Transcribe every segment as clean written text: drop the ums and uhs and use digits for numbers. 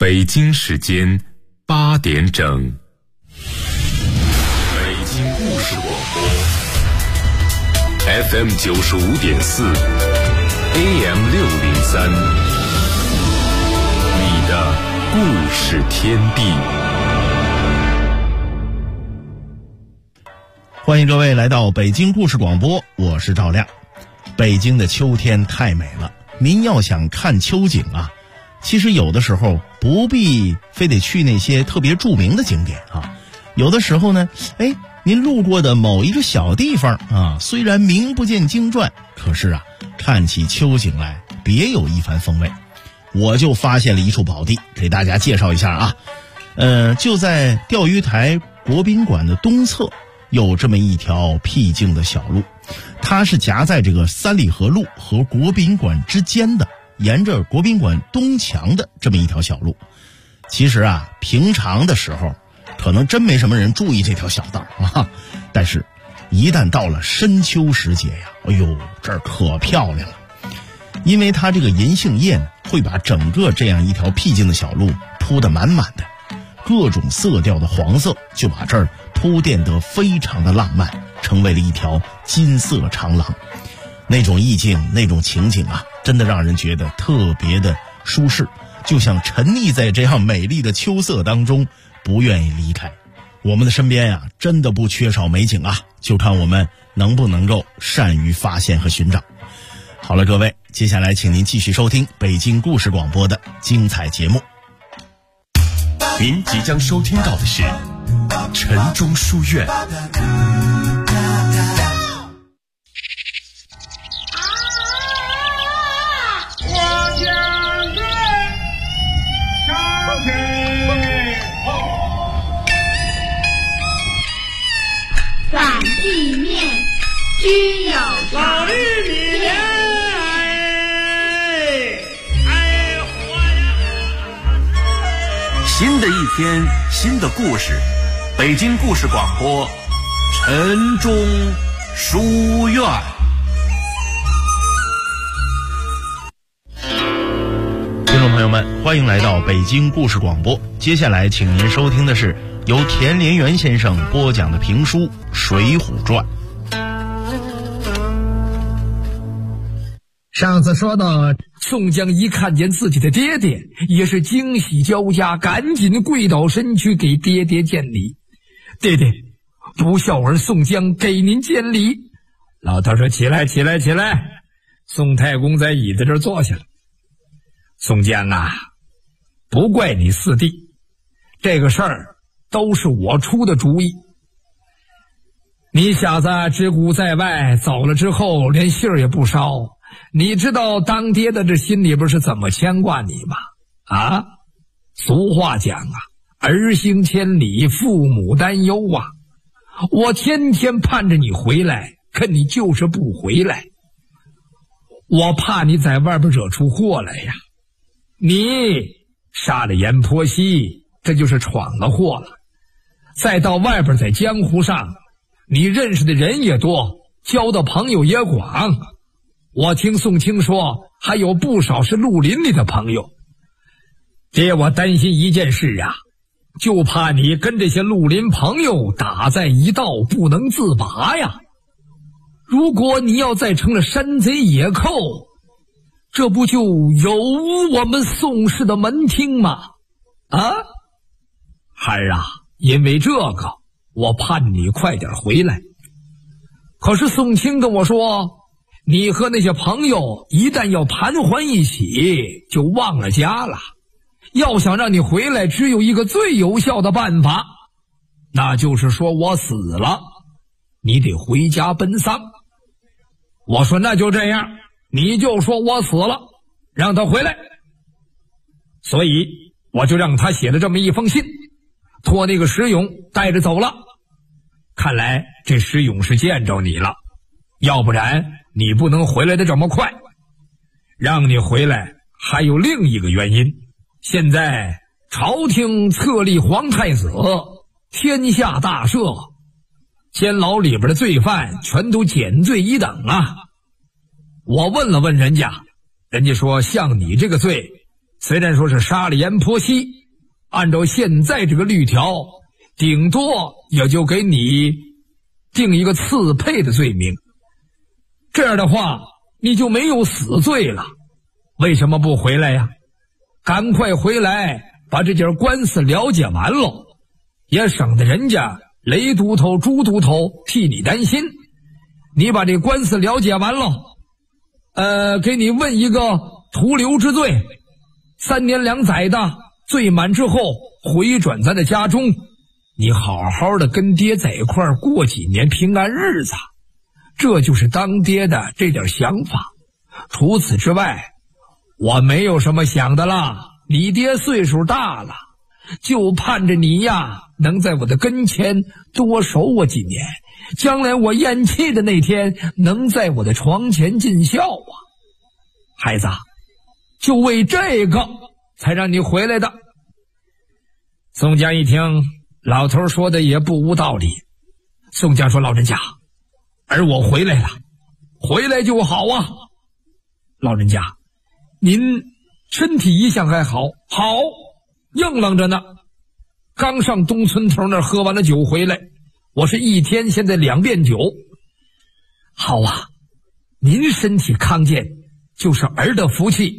北京时间8点整，北京故事广播 FM 95.4 AM 603，你的故事天地。 欢迎各位来到北京故事广播，我是赵亮。北京的秋天太美了，您要想看秋景啊，其实有的时候不必非得去那些特别著名的景点啊，有的时候呢，您路过的某一个小地方啊，虽然名不见经传，可是啊，看起秋景来别有一番风味。我就发现了一处宝地，给大家介绍一下啊。就在钓鱼台国宾馆的东侧，有这么一条僻静的小路，它是夹在这个三里河路和国宾馆之间的，沿着国宾馆东墙的这么一条小路。其实啊，平常的时候可能真没什么人注意这条小道啊，但是一旦到了深秋时节呀，哎呦，这儿可漂亮了。因为它这个银杏叶呢，会把整个这样一条僻静的小路铺得满满的，各种色调的黄色就把这儿铺垫得非常的浪漫，成为了一条金色长廊。那种意境，那种情景啊，真的让人觉得特别的舒适，就像沉溺在这样美丽的秋色当中，不愿意离开。我们的身边啊，真的不缺少美景啊，就看我们能不能够善于发现和寻找。好了，各位，接下来请您继续收听北京故事广播的精彩节目。 您即将收听到的是晨钟书院。 散地面居有常， 老玉米莲， 新的一天，新的故事，北京故事广播，晨钟书院。 听众朋友们，欢迎来到北京故事广播。接下来请您收听的是由田连元先生播讲的评书《水浒传》。 上次说到宋江一看见自己的爹爹，也是惊喜交加，赶紧跪倒身躯给爹爹见礼。爹爹，不孝儿宋江给您见礼。老头说：起来起来起来。宋太公在椅子这儿坐下了。宋江啊，不怪你四弟，这个事儿都是我出的主意。你小子只顾在外，走了之后连信儿也不捎。你知道当爹的这心里边是怎么牵挂你吗？啊，俗话讲啊，儿行千里，父母担忧啊。我天天盼着你回来，可你就是不回来。我怕你在外边惹出祸来呀。你杀了阎婆惜，这就是闯了祸了。再到外边在江湖上，你认识的人也多，交的朋友也广。我听宋清说还有不少是绿林里的朋友。爹，我担心一件事啊，就怕你跟这些绿林朋友打在一道，不能自拔呀。如果你要再成了山贼野寇，这不就有我们宋氏的门庭吗？啊，孩儿啊，因为这个我盼你快点回来。可是宋清跟我说，你和那些朋友一旦要盘桓一起，就忘了家了。要想让你回来，只有一个最有效的办法，那就是说我死了，你得回家奔丧。我说那就这样，你就说我死了，让他回来。所以我就让他写了这么一封信，托那个石勇带着走了。看来这石勇是见着你了，要不然你不能回来的这么快。让你回来还有另一个原因，现在朝廷册立皇太子，天下大赦，监牢里边的罪犯全都减罪一等啊。我问了问人家，人家说像你这个罪虽然说是杀了阎婆惜，按照现在这个律条，顶多也就给你定一个刺配的罪名，这样的话你就没有死罪了。为什么不回来呀？赶快回来把这件官司了解完了，也省得人家雷都头朱都头替你担心。你把这官司了解完了，给你问一个徒留之罪，3年2载的，罪满之后回转咱的家中，你好好的跟爹在一块儿过几年平安日子，这就是当爹的这点想法。除此之外我没有什么想的啦，你爹岁数大了，就盼着你呀能在我的跟前多守我几年，将来我咽气的那天能在我的床前尽孝啊。孩子，就为这个才让你回来的。宋江一听老头说的也不无道理，宋江说，老人家，而我回来了，回来就好啊。老人家，您身体一向还好，好，硬朗着呢。刚上东村头那儿喝完了酒回来，我是一天现在2遍酒。好啊，您身体康健就是儿的福气。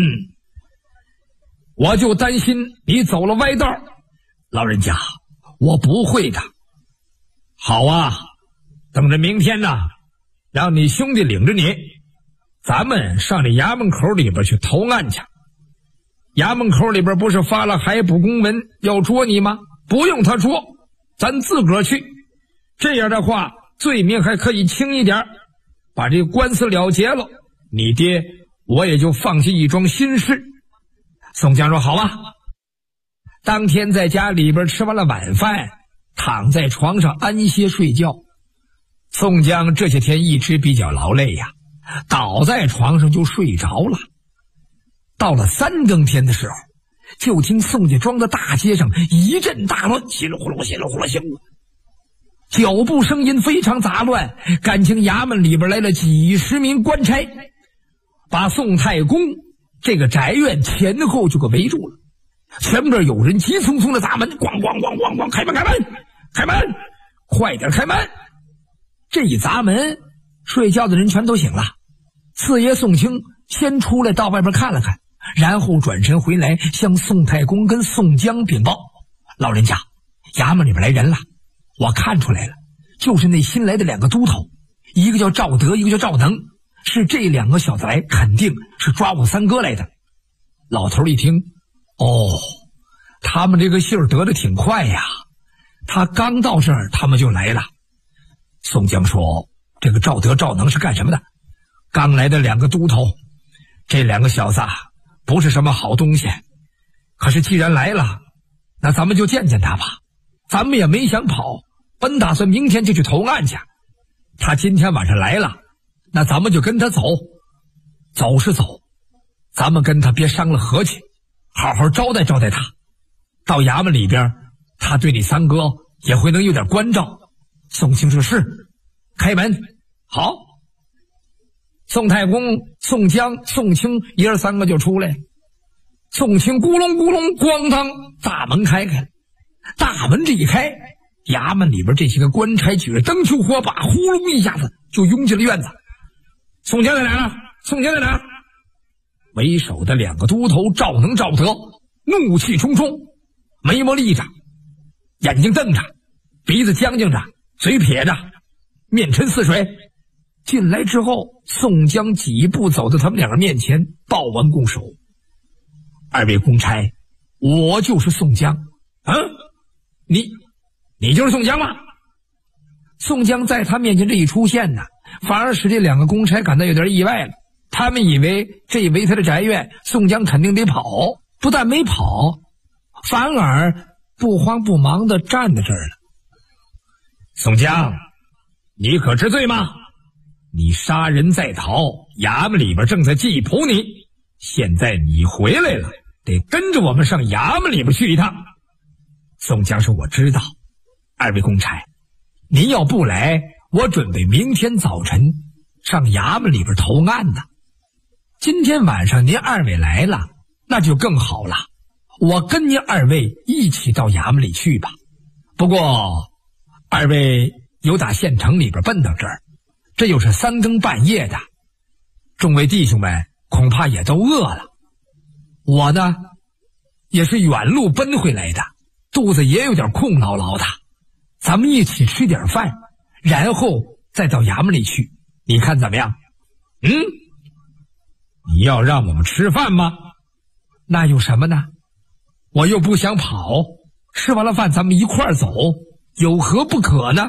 我就担心你走了歪道。老人家，我不会的。好啊，等着明天呢，让你兄弟领着你，咱们上这衙门口里边去投案去。衙门口里边不是发了海捕公文要捉你吗？不用他捉，咱自个儿去。这样的话罪名还可以轻一点，把这个官司了结了，你爹我也就放下一桩心事。宋江说，好啊。当天在家里边吃完了晚饭，躺在床上安歇睡觉。宋江这些天一直比较劳累呀，倒在床上就睡着了。到了3更天的时候，就听宋家庄的大街上一阵大乱，稀里呼噜稀里呼噜稀里呼噜，脚步声音非常杂乱，感情衙门里边来了几十名官差，把宋太公这个宅院前后就给围住了。前边有人急匆匆的砸门，咣咣咣咣咣，开门开门开门，快点开门。这一砸门，睡觉的人全都醒了。四爷宋清先出来到外边看了看，然后转身回来向宋太公跟宋江禀报，老人家，衙门里边来人了，我看出来了，就是那新来的2个都头，一个叫赵德，一个叫赵能，是这2个小子来，肯定是抓我三哥来的。老头一听，他们这个信儿得的挺快呀，他刚到这儿他们就来了。宋江说，这个赵德赵能是干什么的？刚来的2个都头，这2个小子不是什么好东西，可是既然来了，那咱们就见见他吧。咱们也没想跑，本打算明天就去投案去，他今天晚上来了，那咱们就跟他走。走是走，咱们跟他别伤了和气，好好招待招待他。到衙门里边，他对你三哥也会能有点关照。宋清说，是，开门。好。宋太公、宋江、宋清爷儿3个就出来。宋清咕隆咕隆咣当，大门开开了。大门这一开，衙门里边这些个官差举着灯球火把，呼隆一下子就拥进了院子。宋江在哪呢？宋江在哪？为首的2个都头赵能、赵德怒气冲冲，眉毛立着，眼睛瞪着，鼻子将将着，嘴撇着，面沉似水。进来之后，宋江几步走到他们2人面前，抱完拱手，2位公差，我就是宋江。你就是宋江吗？宋江在他面前这一出现呢，反而使这2个公差感到有点意外了。他们以为这一围他的宅院，宋江肯定得跑，不但没跑，反而不慌不忙地站在这儿了。宋江，你可知罪吗？你杀人在逃，衙门里边正在缉捕你，现在你回来了，得跟着我们上衙门里边去一趟。宋江说，我知道。2位公差，您要不来，我准备明天早晨上衙门里边投案的。今天晚上您2位来了， 那就更好了，我跟您二位一起到衙门里去吧。不过二位有打县城里边奔到这儿，这又是3更半夜的，众位弟兄们恐怕也都饿了。我呢也是远路奔回来的，肚子也有点空落落的，咱们一起吃点饭，然后再到衙门里去，你看怎么样？你要让我们吃饭吗？那有什么呢？我又不想跑，吃完了饭咱们一块儿走，有何不可呢？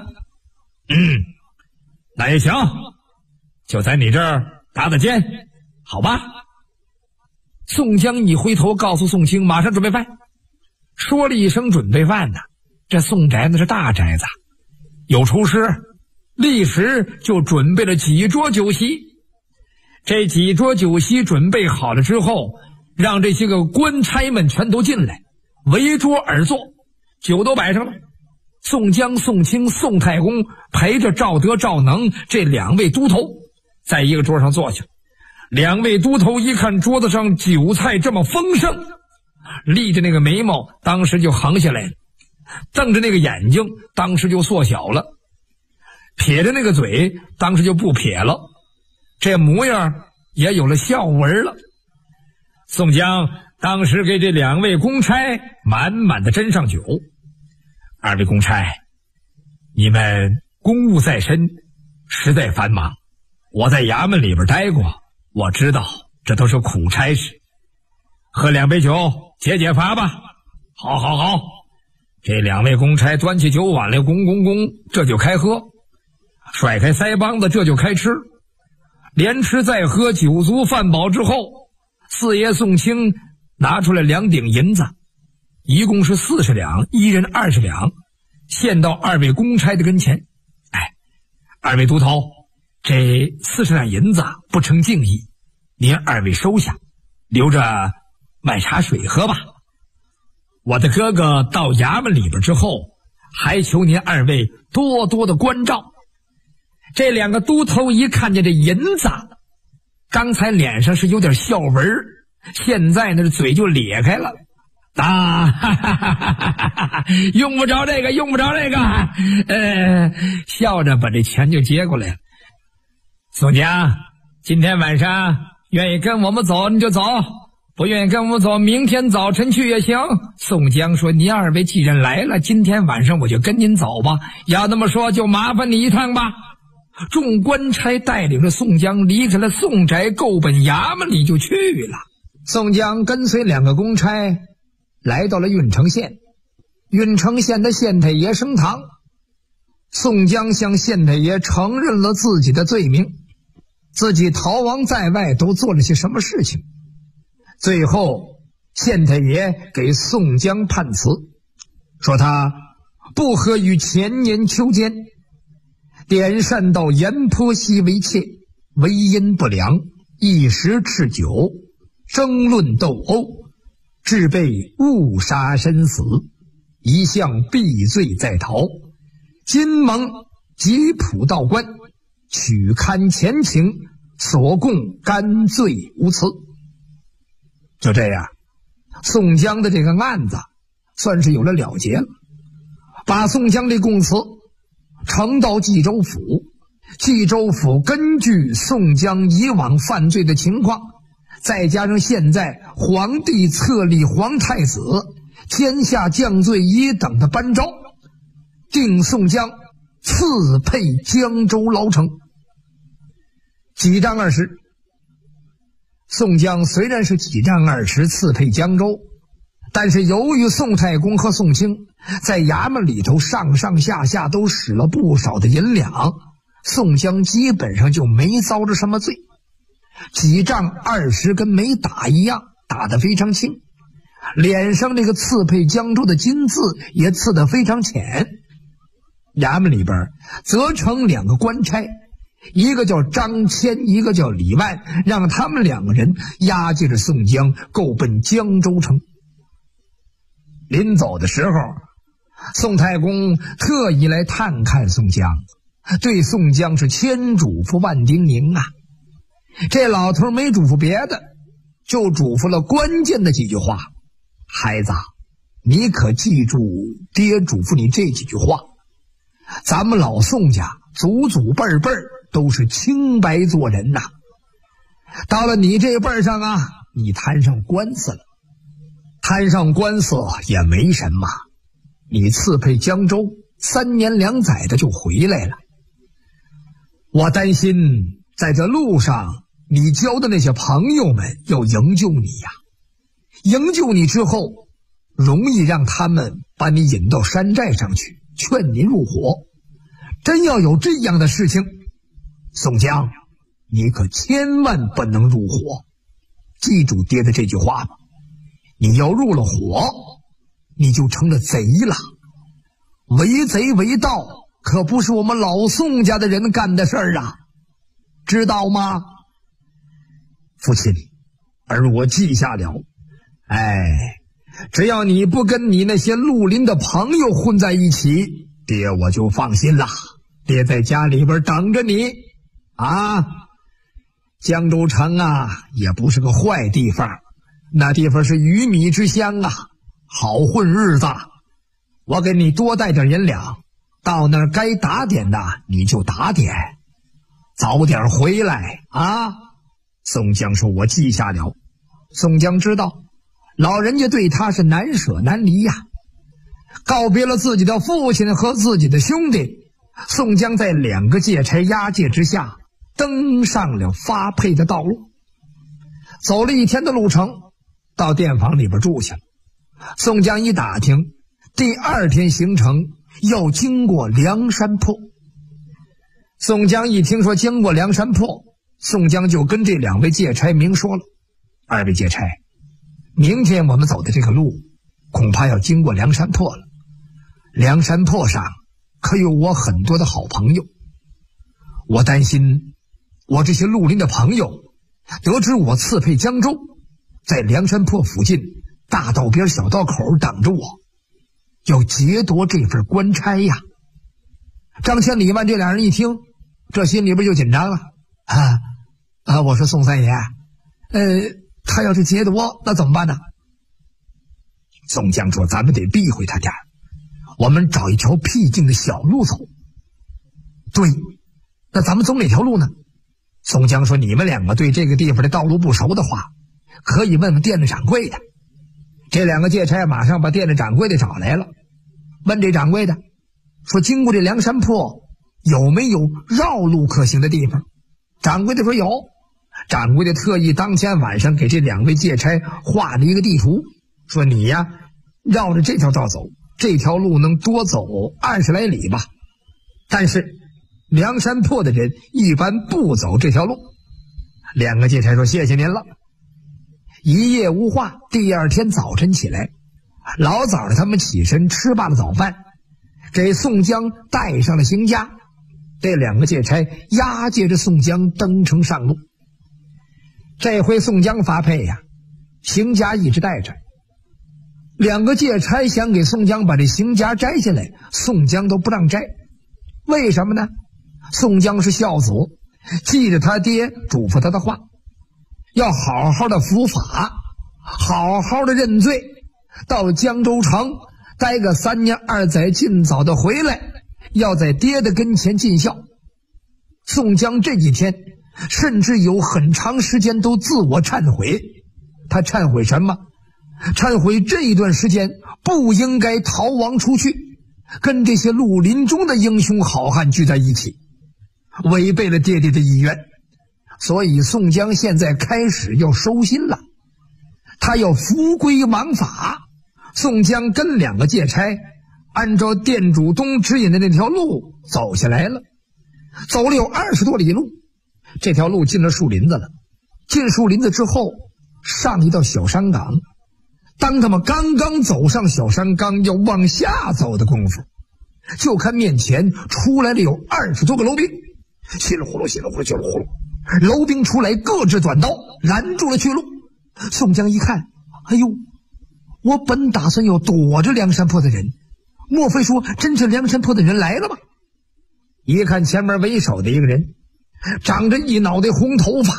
那也行，就在你这儿搭搭肩，好吧？宋江一回头告诉宋清，马上准备饭。说了一声准备饭呢，这宋宅那是大宅子，有厨师，立时就准备了几桌酒席。这几桌酒席准备好了之后，让这些个官差们全都进来，围桌而坐，酒都摆上了。宋江、宋清、宋太公陪着赵德、赵能这2位都头在一个桌上坐下。2位都头一看桌子上酒菜这么丰盛，立着那个眉毛当时就横下来了，瞪着那个眼睛当时就缩小了，撇着那个嘴当时就不撇了，这模样也有了笑纹了。宋江当时给这2位公差满满的斟上酒。2位公差，你们公务在身，实在繁忙，我在衙门里边待过，我知道这都是苦差事，喝2杯酒解解乏吧。好好好，这2位公差端起酒碗来，咣咣咣，这就开喝，甩开腮帮子，这就开吃，连吃再喝，酒足饭饱之后，四爷宋清拿出来2顶银子，一共是40两，一人20两，献到2位公差的跟前。2位都头，这40两银子不成敬意，您2位收下，留着买茶水喝吧。我的哥哥到衙门里边之后，还求您2位多多的关照。这2个都头一看见这银子，刚才脸上是有点笑纹，现在呢嘴就咧开了。用不着这个，用不着这个，笑着把这钱就接过来了。宋江，今天晚上愿意跟我们走你就走，不愿意跟我们走，明天早晨去也行。宋江说，您2位既然来了，今天晚上我就跟您走吧，要那么说就麻烦你一趟吧。众官差带领着宋江离开了宋宅，够奔衙门里就去了。宋江跟随2个公差来到了郓城县，郓城县的县太爷升堂，宋江向县太爷承认了自己的罪名，自己逃亡在外都做了些什么事情。最后县太爷给宋江判词，说他不合于前年秋间，点善到盐坡溪为妾，为阴不良，一时吃酒，争论斗殴，致被误杀身死，一向避罪在逃，今蒙吉普道官取勘前情，所供甘罪无辞。就这样，宋江的这个案子算是有了了结了，把宋江这供词呈到冀州府，冀州府根据宋江以往犯罪的情况，再加上现在皇帝册立皇太子，天下降罪1等的颁诏，定宋江赐配江州牢城。几丈二十，宋江虽然是几丈二十赐配江州，但是由于宋太公和宋清在衙门里头上上下下都使了不少的银两，宋江基本上就没遭着什么罪，几丈20跟没打一样，打得非常轻，脸上这个赐配江州的金字也刺得非常浅。衙门里边责成2个官差，一个叫张骞，一个叫李万，让他们2个人押解着宋江够奔江州城。临走的时候，宋太公特意来探看宋江，对宋江是千嘱咐万叮咛啊。这老头没嘱咐别的， 就嘱咐了关键的几句话：孩子，你可记住爹嘱咐你这几句话。咱们老宋家祖祖辈辈都是清白做人呐，到了你这辈上啊，你摊上官司了。摊上官司也没什么，你刺配江州3年2载的就回来了。我担心在这路上你交的那些朋友们要营救你呀，营救你之后容易让他们把你引到山寨上去，劝您入伙。真要有这样的事情，宋江，你可千万不能入伙。记住爹的这句话吧，你要入了伙，你就成了贼了。为贼为盗可不是我们老宋家的人干的事儿啊，知道吗？父亲，而我记下了。只要你不跟你那些绿林的朋友混在一起，爹我就放心了。爹在家里边等着你啊。江州城啊也不是个坏地方，那地方是鱼米之乡啊，好混日子。我给你多带点银两，到那儿该打点的你就打点，早点回来啊。宋江说：我记下了。宋江知道老人家对他是难舍难离呀。告别了自己的父亲和自己的兄弟，宋江在2个借差押解之下登上了发配的道路。走了1天的路程，到店房里边住下了。宋江一打听，第2天行程要经过梁山泊。宋江一听说经过梁山泊，宋江就跟这2位借差明说了：2位借差，明天我们走的这个路恐怕要经过梁山泊了。梁山泊上可有我很多的好朋友，我担心我这些绿林的朋友得知我刺配江州，在梁山泊附近大道边小道口等着我，要劫夺这份官差呀。张千李万这2人一听，这心里边就紧张了。我说宋三爷，他要是劫夺那怎么办呢？宋江说：咱们得避讳他点，我们找一条僻静的小路走。对，那咱们走哪条路呢？宋江说：你们2个对这个地方的道路不熟的话，可以问问店的掌柜的。这2个借差马上把店的掌柜的找来了，问这掌柜的说：经过这梁山泊有没有绕路可行的地方？掌柜的说有。掌柜的特意当天晚上给这2位借差画了一个地图，说你呀绕着这条道走，这条路能多走20来里吧。但是梁山泊的人一般不走这条路。2个借差说：谢谢您了。一夜无话。第2天早晨起来，老早的他们起身吃罢了早饭，给宋江带上了行家。这2个借差押解着宋江登城上路。这回宋江发配呀，行家一直带着。2个借差想给宋江把这行家摘下来，宋江都不让摘。为什么呢？宋江是孝子，记着他爹嘱咐他的话，要好好的伏法，好好的认罪，到江州城待个3年2载，尽早的回来，要在爹的跟前尽孝。宋江这几天甚至有很长时间都自我忏悔。他忏悔什么？忏悔这一段时间不应该逃亡出去，跟这些绿林中的英雄好汉聚在一起，违背了爹爹的意愿。所以宋江现在开始要收心了，他要扶归王法。宋江跟2个借差按照店主东指引的那条路走下来了，走了有20多里路。这条路进了树林子了，进树林子之后上一道小山岗。当他们刚刚走上小山岗要往下走的功夫，就看面前出来了有20多个楼兵，稀里呼噜稀里呼噜稀里呼噜，楼兵出来各执短刀拦住了去路。宋江一看，哎呦，我本打算要躲着梁山泊的人，莫非说真是梁山泊的人来了吗？一看前面为首的一个人长着一脑袋红头发，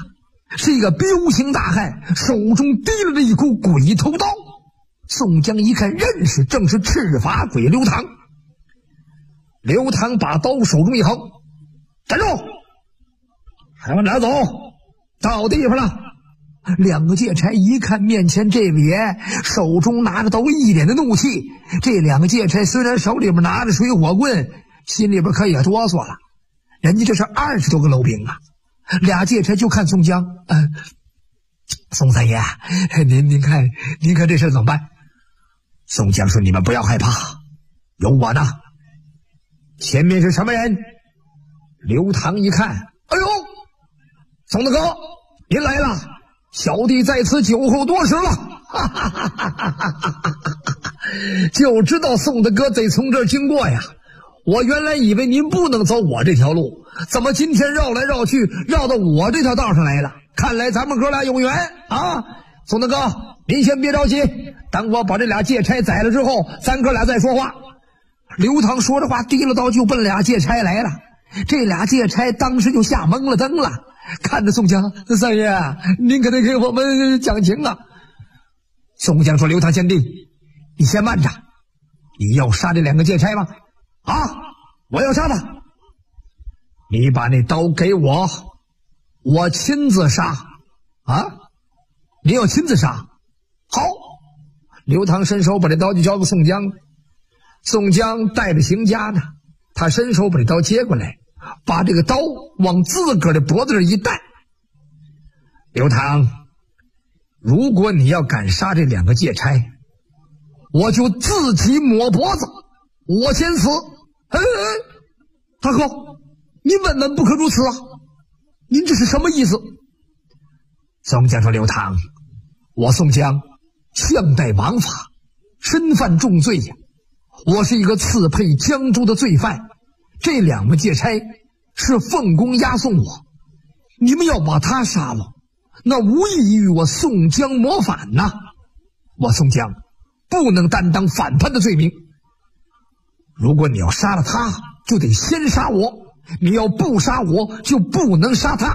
是一个彪形大汉，手中提了一口鬼头刀。宋江一看认识，正是赤发鬼刘唐。刘唐把刀手中一横，站住！还往哪走？到地方了。两个劫差一看面前这位爷手中拿着刀，一脸的怒气。这两个劫差虽然手里边拿着水火棍，心里边可也哆嗦了。人家这是20多个楼兵啊！俩劫差就看宋江，宋三爷，您看这事怎么办？宋江说：“你们不要害怕，有我呢。”前面是什么人？刘唐一看，哎呦，宋大哥，您来了，小弟在此酒后多时了，哈哈哈哈哈哈！就知道宋大哥得从这儿经过呀。我原来以为您不能走我这条路，怎么今天绕来绕去，绕到我这条道上来了？看来咱们哥俩有缘啊！宋大哥，您先别着急，等我把这俩劫差宰了之后，咱哥俩再说话。刘唐说着话，提了刀就奔俩劫差来了。这俩劫差当时就吓懵了灯了，看着宋江：“三爷，您可得给我们讲情啊！”宋江说：“刘唐贤弟，你先慢着，你要杀这两个劫差吗？啊，我要杀他。你把那刀给我，我亲自杀。啊，你要亲自杀？好。”刘唐伸手把这刀就交给宋江。宋江带着行家呢，他伸手把这刀接过来，把这个刀往自个儿的脖子上一带。刘唐，如果你要敢杀这两个劫差，我就自己抹脖子，我先死。大哥，您万万不可如此啊！您这是什么意思？宋江说：“刘唐，我宋江向代王法，身犯重罪呀。我是一个刺配江州的罪犯，这两个劫差是奉公押送我，你们要把他杀了，那无异于我宋江谋反呐！我宋江不能担当反叛的罪名。如果你要杀了他，就得先杀我；你要不杀我，就不能杀他。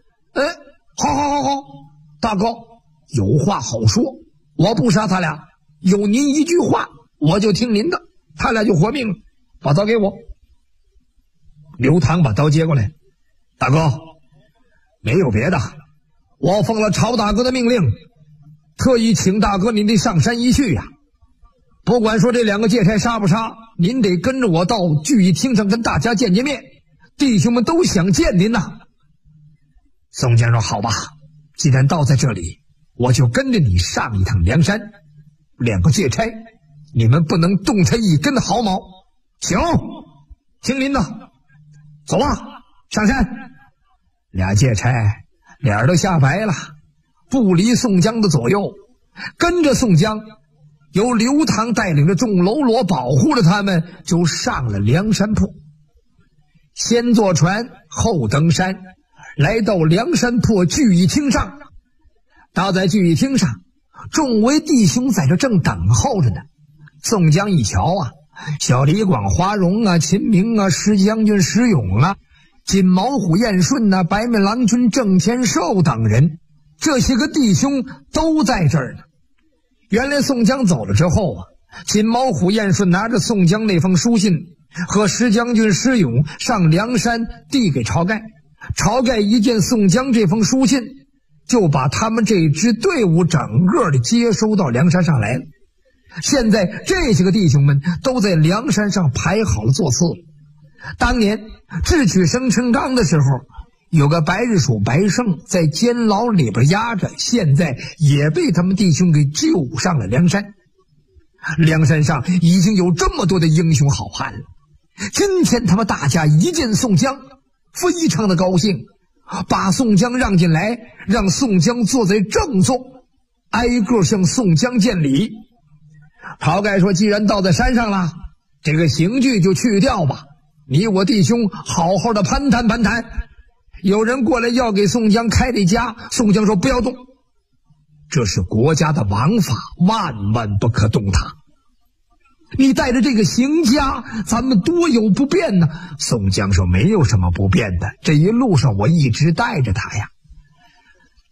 好，大哥有话好说，我不杀他俩，有您一句话，我就听您的，他俩就活命了。把刀给我。”刘唐把刀接过来：“大哥，没有别的，我奉了曹大哥的命令，特意请大哥您得上山一去呀。不管说这两个劫差杀不杀，您得跟着我到聚义厅上跟大家见面，弟兄们都想见您呐。”宋江说：“好吧，既然到在这里，我就跟着你上一趟梁山。两个劫差，你们不能动他一根毫毛。行，听您的，走吧，上山。”俩劫差脸都吓白了，不离宋江的左右，跟着宋江，由刘唐带领着众喽啰保护着他们，就上了梁山泊。先坐船，后登山，来到梁山泊聚义厅上。到在聚义厅上，众位弟兄在这正等候着呢。宋江一瞧啊，小李广、花荣啊、秦明啊、石将军石勇啊、金毛虎燕顺啊、白面郎君郑天寿等人，这些个弟兄都在这儿呢。原来宋江走了之后啊，金毛虎燕顺拿着宋江那封书信和石将军石勇上梁山递给晁盖。晁盖一见宋江这封书信，就把他们这支队伍整个的接收到梁山上来了。现在这些个弟兄们都在梁山上排好了座次了。当年智取生辰纲的时候，有个白日鼠白胜在监牢里边压着，现在也被他们弟兄给救上了梁山。梁山上已经有这么多的英雄好汉了。今天他们大家一见宋江，非常的高兴，把宋江让进来，让宋江坐在正座，挨个向宋江见礼。晁盖说：“既然到在山上了，这个刑具就去掉吧，你我弟兄好好的攀谈攀谈。”有人过来要给宋江开这家，宋江说：“不要动，这是国家的王法，万万不可动它。你带着这个刑家，咱们多有不便呢。”宋江说：“没有什么不便的，这一路上我一直带着他呀。”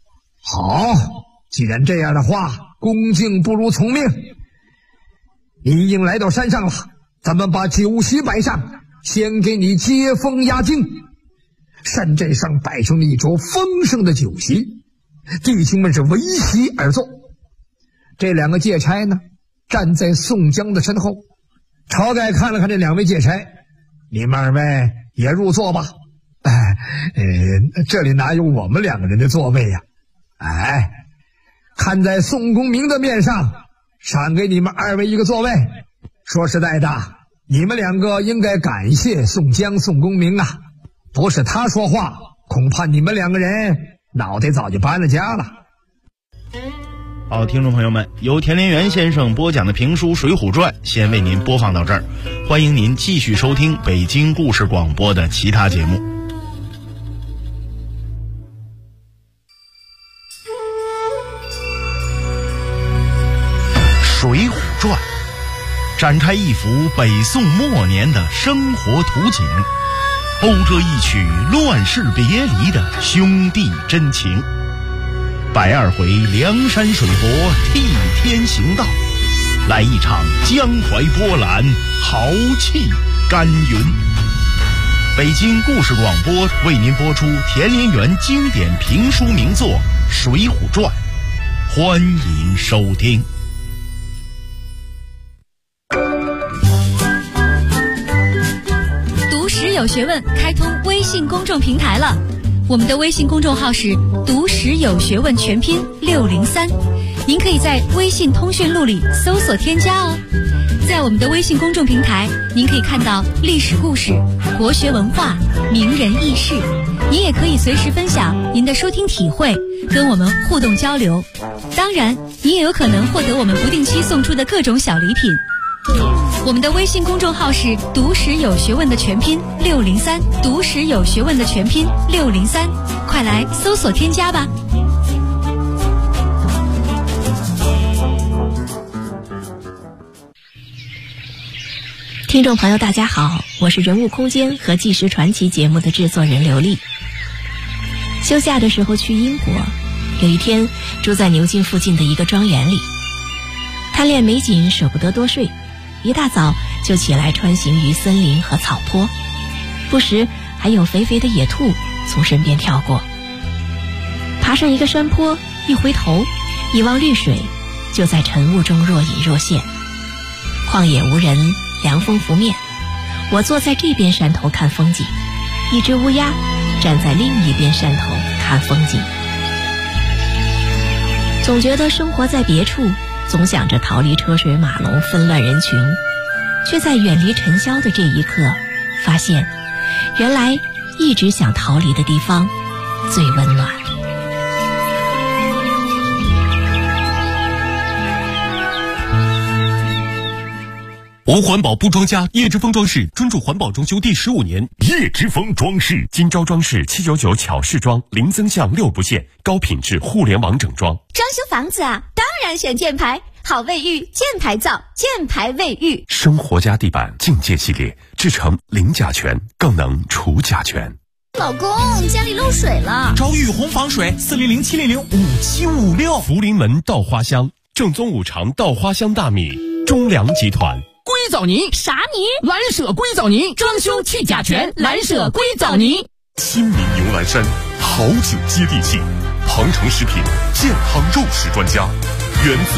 好，既然这样的话，恭敬不如从命。你已经来到山上了，咱们把酒席摆上，先给你接风压惊。山寨上摆上了一桌丰盛的酒席，弟兄们是围席而坐。这两个借差呢，站在宋江的身后。晁盖看了看这两位借差，你们二位也入座吧。这里哪有我们两个人的座位呀？看在宋公明的面上，赏给你们二位一个座位。说实在的，你们两个应该感谢宋江、宋公明啊，不是他说话，恐怕你们两个人脑袋早就搬了家了。 好，听众朋友们，由田连元先生播讲的评书《水浒传》先为您播放到这儿，欢迎您继续收听北京故事广播的其他节目。《水浒传》展开一幅北宋末年的生活图景，勾着一曲乱世别离的兄弟真情。120回梁山水泊替天行道，来一场江淮波澜，豪气干云。北京故事广播为您播出田连元经典评书名作《水浒传》，欢迎收听。 读史有学问开通微信公众平台了，我们的微信公众号是读史有学问全拼603，您可以在微信通讯录里搜索添加哦。在我们的微信公众平台，您可以看到历史故事、国学文化、名人轶事，您也可以随时分享您的收听体会，跟我们互动交流。当然，您也有可能获得我们不定期送出的各种小礼品。我们的微信公众号是读史有学问的全拼603，读史有学问的全拼603，快来搜索添加吧。 听众朋友大家好，我是人物空间和纪实传奇节目的制作人刘丽。休假的时候去英国，有一天住在牛津附近的一个庄园里，贪恋美景舍不得多睡，一大早就起来穿行于森林和草坡，不时还有肥肥的野兔从身边跳过。爬上一个山坡，一回头一望绿水，就在晨雾中若隐若现。旷野无人，凉风拂面，我坐在这边山头看风景，一只乌鸦站在另一边山头看风景。总觉得生活在别处，总想着逃离车水马龙纷乱人群，却在远离尘嚣的这一刻发现，原来一直想逃离的地方最温暖。 无环保不装家，叶之峰装饰专注环保装修第15年。叶之峰装饰，今朝装饰799巧饰装，零增项6不限，高品质互联网整装。 装修房子啊，当然选箭牌，好卫浴，箭牌造，箭牌卫浴。 生活家地板境界系列，制成零甲醛，更能除甲醛。 老公，家里漏水了， 找雨虹防水，400-700-5756。 福临门稻花香，正宗五常稻花香大米，中粮集团。 硅藻泥啥泥？ 蓝舍硅藻泥，装修去甲醛，蓝舍硅藻泥。 亲民牛栏山，好酒接地气。鹏城食品健康肉食专家，源自